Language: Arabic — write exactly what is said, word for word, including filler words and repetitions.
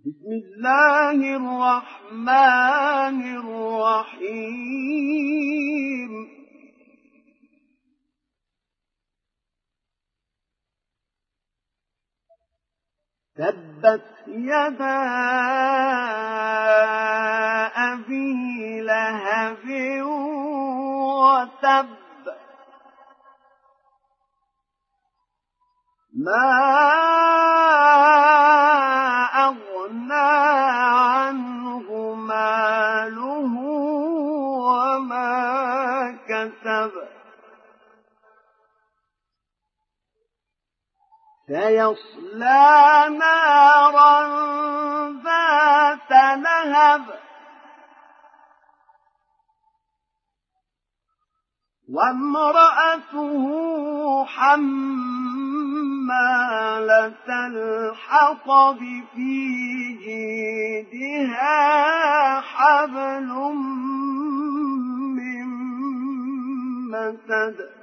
بسم الله الرحمن الرحيم تبت يدا أبي لهب وتب ما أغنى عنه ماله وما كسب سيصلى نارا ذات لهب وامرأته حمالة الحطب في جيدها حبل من مسد